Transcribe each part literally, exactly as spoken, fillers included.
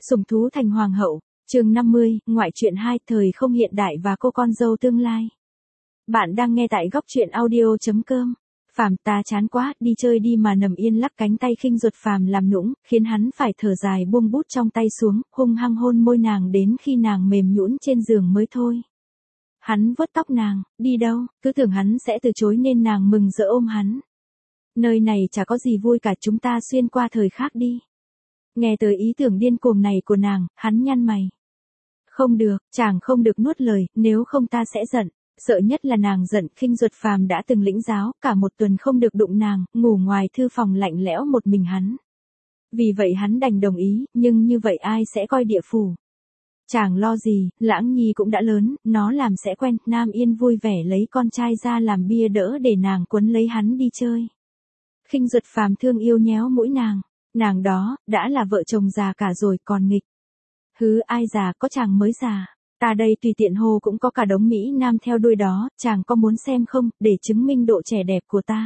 Sủng thú thành hoàng hậu, chương năm mươi, ngoại truyện hai, thời không hiện đại và cô con dâu tương lai. Bạn đang nghe tại góc truyện audio.com. Phàm, ta chán quá, đi chơi đi mà nằm yên lắc cánh tay khinh ruột Phàm làm nũng, khiến hắn phải thở dài buông bút trong tay xuống, hung hăng hôn môi nàng đến khi nàng mềm nhũn trên giường mới thôi. Hắn vuốt tóc nàng, đi đâu, cứ tưởng hắn sẽ từ chối nên nàng mừng rỡ ôm hắn. Nơi này chả có gì vui cả, chúng ta xuyên qua thời khác đi. Nghe tới ý tưởng điên cuồng này của nàng, hắn nhăn mày. Không được, chàng không được nuốt lời, nếu không ta sẽ giận. Sợ nhất là nàng giận, khinh ruột Phàm đã từng lĩnh giáo, cả một tuần không được đụng nàng, ngủ ngoài thư phòng lạnh lẽo một mình hắn. Vì vậy hắn đành đồng ý, nhưng như vậy ai sẽ coi địa phủ? Chàng lo gì, Lãng Nhi cũng đã lớn, nó làm sẽ quen. Nam Yên vui vẻ lấy con trai ra làm bia đỡ để nàng quấn lấy hắn đi chơi. Khinh ruột Phàm thương yêu nhéo mũi nàng. Nàng đó, đã là vợ chồng già cả rồi còn nghịch. Hứ, ai già, có chàng mới già. Ta đây tùy tiện hô cũng có cả đống Mỹ Nam theo đuôi đó, chàng có muốn xem không, để chứng minh độ trẻ đẹp của ta.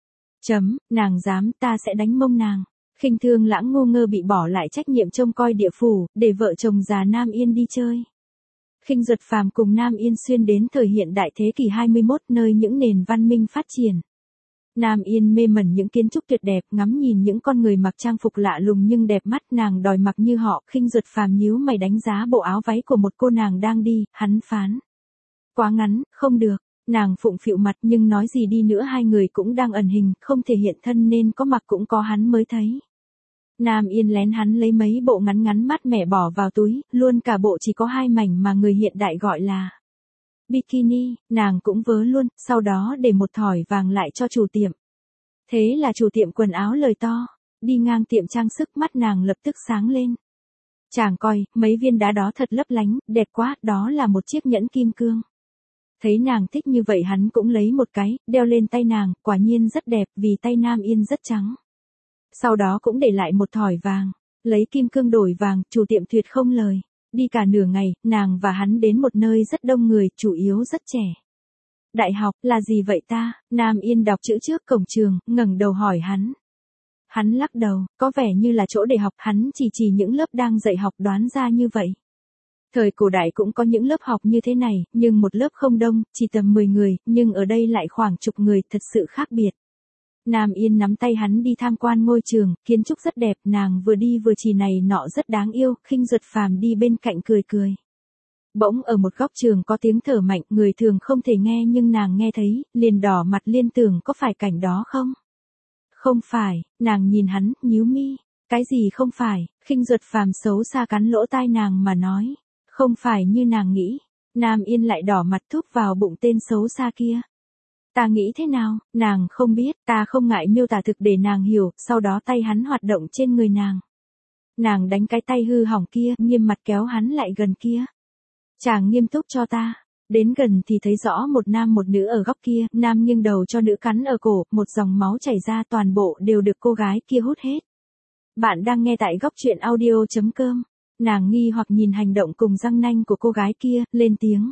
Chấm, nàng dám, ta sẽ đánh mông nàng. Khinh Thương Lãng ngu ngơ bị bỏ lại trách nhiệm trông coi địa phủ, để vợ chồng già Nam Yên đi chơi. Khinh ruột Phàm cùng Nam Yên xuyên đến thời hiện đại thế kỷ hai mươi mốt, nơi những nền văn minh phát triển. Nam Yên mê mẩn những kiến trúc tuyệt đẹp, ngắm nhìn những con người mặc trang phục lạ lùng nhưng đẹp mắt, nàng đòi mặc như họ. Khinh ruột Phàm nhíu mày đánh giá bộ áo váy của một cô nàng đang đi, hắn phán. Quá ngắn, không được. Nàng phụng phịu mặt nhưng nói gì đi nữa hai người cũng đang ẩn hình, không thể hiện thân nên có mặc cũng có hắn mới thấy. Nam Yên lén hắn lấy mấy bộ ngắn ngắn mát mẻ bỏ vào túi, luôn cả bộ chỉ có hai mảnh mà người hiện đại gọi là bikini, nàng cũng vớ luôn, sau đó để một thỏi vàng lại cho chủ tiệm. Thế là chủ tiệm quần áo lời to, đi ngang tiệm trang sức mắt nàng lập tức sáng lên. Chàng coi, mấy viên đá đó thật lấp lánh, đẹp quá, đó là một chiếc nhẫn kim cương. Thấy nàng thích như vậy hắn cũng lấy một cái, đeo lên tay nàng, quả nhiên rất đẹp vì tay Nam Yên rất trắng. Sau đó cũng để lại một thỏi vàng, lấy kim cương đổi vàng, chủ tiệm tuyệt không lời. Đi cả nửa ngày, nàng và hắn đến một nơi rất đông người, chủ yếu rất trẻ. Đại học, là gì vậy ta? Nam Yên đọc chữ trước cổng trường, ngẩng đầu hỏi hắn. Hắn lắc đầu, có vẻ như là chỗ để học, hắn chỉ chỉ những lớp đang dạy học đoán ra như vậy. Thời cổ đại cũng có những lớp học như thế này, nhưng một lớp không đông, chỉ tầm mười người, nhưng ở đây lại khoảng chục người, thật sự khác biệt. Nam Yên nắm tay hắn đi tham quan ngôi trường, kiến trúc rất đẹp, nàng vừa đi vừa chỉ này nọ rất đáng yêu, khinh ruột Phàm đi bên cạnh cười cười. Bỗng ở một góc trường có tiếng thở mạnh, người thường không thể nghe nhưng nàng nghe thấy, liền đỏ mặt liên tưởng có phải cảnh đó không? Không phải, nàng nhìn hắn, nhíu mi. Cái gì không phải? Khinh ruột Phàm xấu xa cắn lỗ tai nàng mà nói. Không phải như nàng nghĩ. Nam Yên lại đỏ mặt thúc vào bụng tên xấu xa kia. Ta nghĩ thế nào, nàng không biết, ta không ngại miêu tả thực để nàng hiểu, sau đó tay hắn hoạt động trên người nàng. Nàng đánh cái tay hư hỏng kia, nghiêm mặt kéo hắn lại gần kia. Chàng nghiêm túc cho ta. Đến gần thì thấy rõ một nam một nữ ở góc kia, nam nghiêng đầu cho nữ cắn ở cổ, một dòng máu chảy ra, toàn bộ đều được cô gái kia hút hết. Bạn đang nghe tại góc truyện audio.com. Nàng nghi hoặc nhìn hành động cùng răng nanh của cô gái kia, lên tiếng.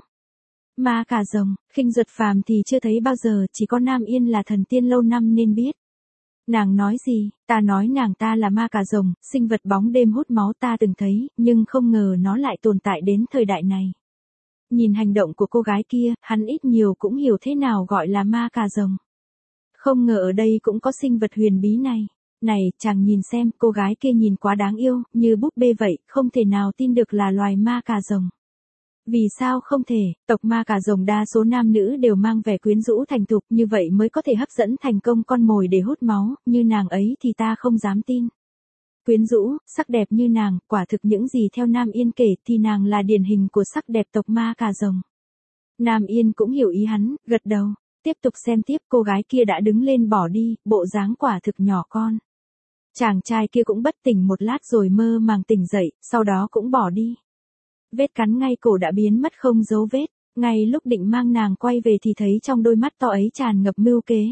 Ma cà rồng, khinh ruột Phàm thì chưa thấy bao giờ, chỉ có Nam Yên là thần tiên lâu năm nên biết. Nàng nói gì, ta nói nàng ta là ma cà rồng, sinh vật bóng đêm hút máu ta từng thấy, nhưng không ngờ nó lại tồn tại đến thời đại này. Nhìn hành động của cô gái kia, hắn ít nhiều cũng hiểu thế nào gọi là ma cà rồng. Không ngờ ở đây cũng có sinh vật huyền bí này. Này, chàng nhìn xem, cô gái kia nhìn quá đáng yêu, như búp bê vậy, không thể nào tin được là loài ma cà rồng. Vì sao không thể, tộc ma cà rồng đa số nam nữ đều mang vẻ quyến rũ thành thục, như vậy mới có thể hấp dẫn thành công con mồi để hút máu, như nàng ấy thì ta không dám tin. Quyến rũ, sắc đẹp như nàng, quả thực những gì theo Nam Yên kể thì nàng là điển hình của sắc đẹp tộc ma cà rồng. Nam Yên cũng hiểu ý hắn, gật đầu, tiếp tục xem tiếp, cô gái kia đã đứng lên bỏ đi, bộ dáng quả thực nhỏ con. Chàng trai kia cũng bất tỉnh một lát rồi mơ màng tỉnh dậy, sau đó cũng bỏ đi. Vết cắn ngay cổ đã biến mất không dấu vết, ngay lúc định mang nàng quay về thì thấy trong đôi mắt to ấy tràn ngập mưu kế.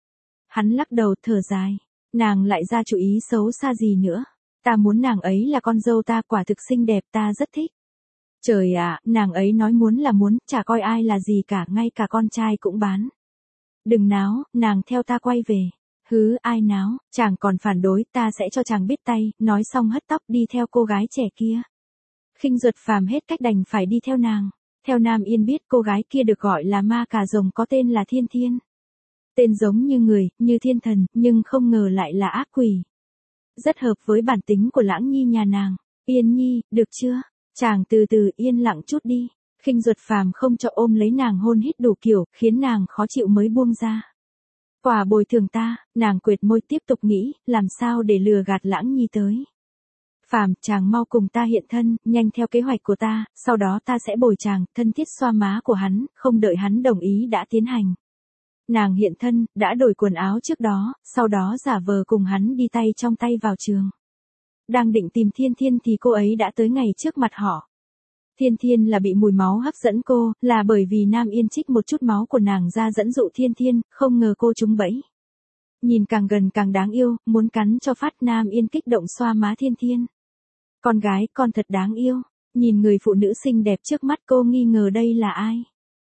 Hắn lắc đầu thở dài, nàng lại ra chủ ý xấu xa gì nữa, ta muốn nàng ấy là con dâu ta, quả thực xinh đẹp, ta rất thích. Trời ạ, nàng ấy nói muốn là muốn, chả coi ai là gì cả, ngay cả con trai cũng bán. Đừng náo, nàng theo ta quay về. Hứ, ai náo, chàng còn phản đối, ta sẽ cho chàng biết tay, nói xong hất tóc đi theo cô gái trẻ kia. Khinh Duật Phàm hết cách đành phải đi theo nàng. Theo Nam Yên biết cô gái kia được gọi là ma cà rồng có tên là Thiên Thiên. Tên giống như người, như thiên thần, nhưng không ngờ lại là ác quỷ. Rất hợp với bản tính của Lãng Nhi nhà nàng. Yên Nhi, được chưa? Chàng từ từ yên lặng chút đi. Khinh Duật Phàm không cho ôm lấy nàng hôn hít đủ kiểu, khiến nàng khó chịu mới buông ra. Quả bồi thường ta, nàng quệt môi tiếp tục nghĩ, làm sao để lừa gạt Lãng Nhi tới. Phàm, chàng mau cùng ta hiện thân, nhanh theo kế hoạch của ta, sau đó ta sẽ bồi chàng, thân thiết xoa má của hắn, không đợi hắn đồng ý đã tiến hành. Nàng hiện thân, đã đổi quần áo trước đó, sau đó giả vờ cùng hắn đi tay trong tay vào trường. Đang định tìm Thiên Thiên thì cô ấy đã tới ngay trước mặt họ. Thiên Thiên là bị mùi máu hấp dẫn cô, là bởi vì Nam Yên trích một chút máu của nàng ra dẫn dụ Thiên Thiên, không ngờ cô trúng bẫy. Nhìn càng gần càng đáng yêu, muốn cắn cho phát. Nam Yên kích động xoa má Thiên Thiên. Con gái, con thật đáng yêu. Nhìn người phụ nữ xinh đẹp trước mắt cô nghi ngờ đây là ai.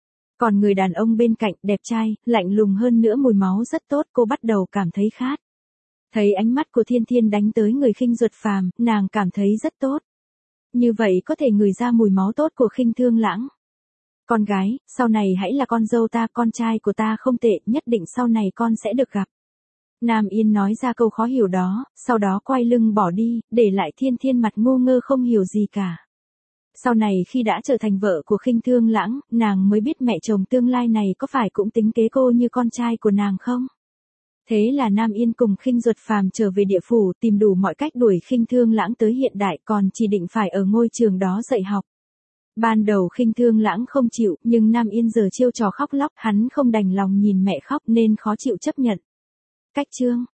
Còn người đàn ông bên cạnh, đẹp trai, lạnh lùng hơn nữa mùi máu rất tốt, cô bắt đầu cảm thấy khát. Thấy ánh mắt của Thiên Thiên đánh tới người Khinh Duật Phàm, nàng cảm thấy rất tốt. Như vậy có thể ngửi ra mùi máu tốt của Khinh Thương Lãng. Con gái, sau này hãy là con dâu ta, con trai của ta không tệ, nhất định sau này con sẽ được gặp. Nam Yên nói ra câu khó hiểu đó, sau đó quay lưng bỏ đi, để lại Thiên Thiên mặt ngu ngơ không hiểu gì cả. Sau này khi đã trở thành vợ của Khinh Thương Lãng, nàng mới biết mẹ chồng tương lai này có phải cũng tính kế cô như con trai của nàng không? Thế là Nam Yên cùng Khinh Duật Phàm trở về địa phủ, tìm đủ mọi cách đuổi Khinh Thương Lãng tới hiện đại, còn chỉ định phải ở ngôi trường đó dạy học. Ban đầu Khinh Thương Lãng không chịu, nhưng Nam Yên giờ chiêu trò khóc lóc, hắn không đành lòng nhìn mẹ khóc nên khó chịu chấp nhận. Cách chương